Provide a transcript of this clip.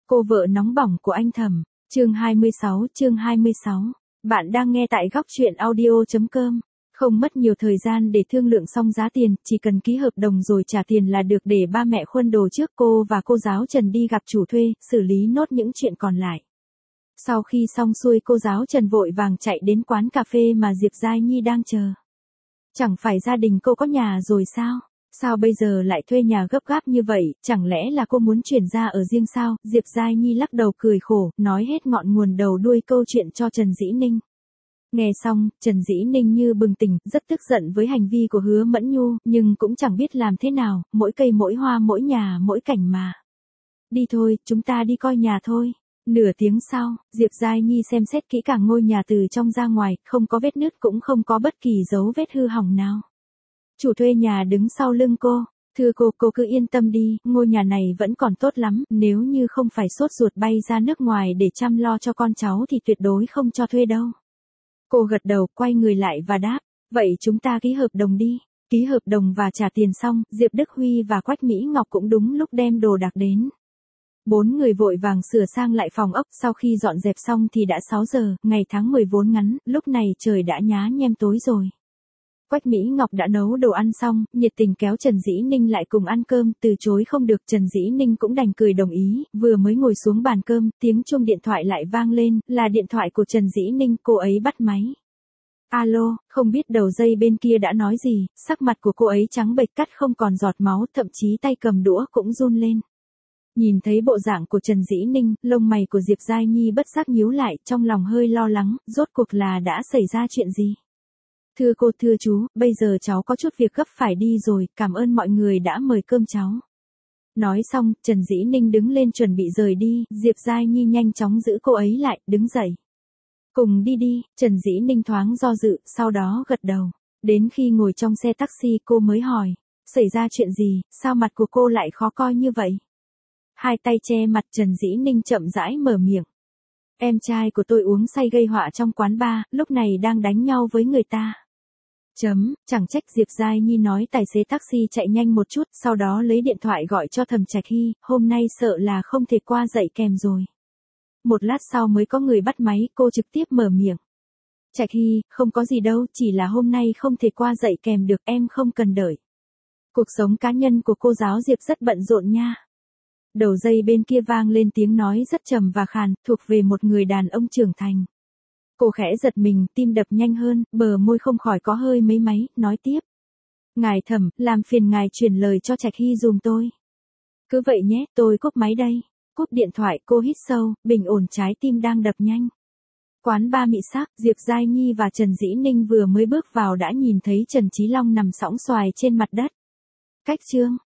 Cô vợ nóng bỏng của anh Thẩm, chương 26. Bạn đang nghe tại góc truyện audio.com. Không mất nhiều thời gian để thương lượng xong giá tiền, chỉ cần ký hợp đồng rồi trả tiền là được để ba mẹ khuân đồ trước cô và cô giáo Trần đi gặp chủ thuê, xử lý nốt những chuyện còn lại. Sau khi xong xuôi cô giáo Trần vội vàng chạy đến quán cà phê mà Diệp Giai Nhi đang chờ. Chẳng phải gia đình cô có nhà rồi sao? Sao bây giờ lại thuê nhà gấp gáp như vậy, chẳng lẽ là cô muốn chuyển ra ở riêng sao? Diệp Giai Nhi lắc đầu cười khổ, nói hết ngọn nguồn đầu đuôi câu chuyện cho Trần Dĩ Ninh. Nghe xong, Trần Dĩ Ninh như bừng tỉnh, rất tức giận với hành vi của Hứa Mẫn Nhu, nhưng cũng chẳng biết làm thế nào, mỗi cây mỗi hoa mỗi nhà mỗi cảnh mà. Đi thôi, chúng ta đi coi nhà thôi. Nửa tiếng sau, Diệp Giai Nhi xem xét kỹ càng ngôi nhà từ trong ra ngoài, không có vết nứt cũng không có bất kỳ dấu vết hư hỏng nào. Chủ thuê nhà đứng sau lưng cô, thưa cô cứ yên tâm đi, ngôi nhà này vẫn còn tốt lắm, nếu như không phải sốt ruột bay ra nước ngoài để chăm lo cho con cháu thì tuyệt đối không cho thuê đâu. Cô gật đầu, quay người lại và đáp, vậy chúng ta ký hợp đồng đi. Ký hợp đồng và trả tiền xong, Diệp Đức Huy và Quách Mỹ Ngọc cũng đúng lúc đem đồ đạc đến. 4 người vội vàng sửa sang lại phòng ốc, sau khi dọn dẹp xong thì đã 6 giờ, ngày tháng 10 vốn ngắn, lúc này trời đã nhá nhem tối rồi. Quách Mỹ Ngọc đã nấu đồ ăn xong, nhiệt tình kéo Trần Dĩ Ninh lại cùng ăn cơm, từ chối không được, Trần Dĩ Ninh cũng đành cười đồng ý, vừa mới ngồi xuống bàn cơm, tiếng chuông điện thoại lại vang lên, là điện thoại của Trần Dĩ Ninh, cô ấy bắt máy. Alo, không biết đầu dây bên kia đã nói gì, sắc mặt của cô ấy trắng bệch cắt không còn giọt máu, thậm chí tay cầm đũa cũng run lên. Nhìn thấy bộ dạng của Trần Dĩ Ninh, lông mày của Diệp Giai Nhi bất giác nhíu lại, trong lòng hơi lo lắng, rốt cuộc là đã xảy ra chuyện gì? Thưa cô, thưa chú, bây giờ cháu có chút việc gấp phải đi rồi, cảm ơn mọi người đã mời cơm cháu. Nói xong, Trần Dĩ Ninh đứng lên chuẩn bị rời đi, Diệp Giai Nhi nhanh chóng giữ cô ấy lại, đứng dậy. Cùng đi đi, Trần Dĩ Ninh thoáng do dự, sau đó gật đầu. Đến khi ngồi trong xe taxi cô mới hỏi, xảy ra chuyện gì, sao mặt của cô lại khó coi như vậy? Hai tay che mặt, Trần Dĩ Ninh chậm rãi mở miệng. Em trai của tôi uống say gây họa trong quán bar, lúc này đang đánh nhau với người ta. Chẳng trách, Diệp Giai Nhi nói tài xế taxi chạy nhanh một chút, sau đó lấy điện thoại gọi cho Thẩm Trạch Hy, hôm nay sợ là không thể qua dậy kèm rồi. Một lát sau mới có người bắt máy, cô trực tiếp mở miệng. Trạch Hy, không có gì đâu, chỉ là hôm nay không thể qua dậy kèm được, em không cần đợi. Cuộc sống cá nhân của cô giáo Diệp rất bận rộn nha. Đầu dây bên kia vang lên tiếng nói rất trầm và khàn, thuộc về một người đàn ông trưởng thành. Cô khẽ giật mình, tim đập nhanh hơn, bờ môi không khỏi có hơi mấy máy, nói tiếp. Ngài Thẩm, làm phiền ngài truyền lời cho Trạch Hy dùm tôi. Cứ vậy nhé, tôi cúp máy đây. Cúp điện thoại, cô hít sâu, bình ổn trái tim đang đập nhanh. Quán bar mị sắc, Diệp Giai Nhi và Trần Dĩ Ninh vừa mới bước vào đã nhìn thấy Trần Chí Long nằm sõng xoài trên mặt đất. Cách chương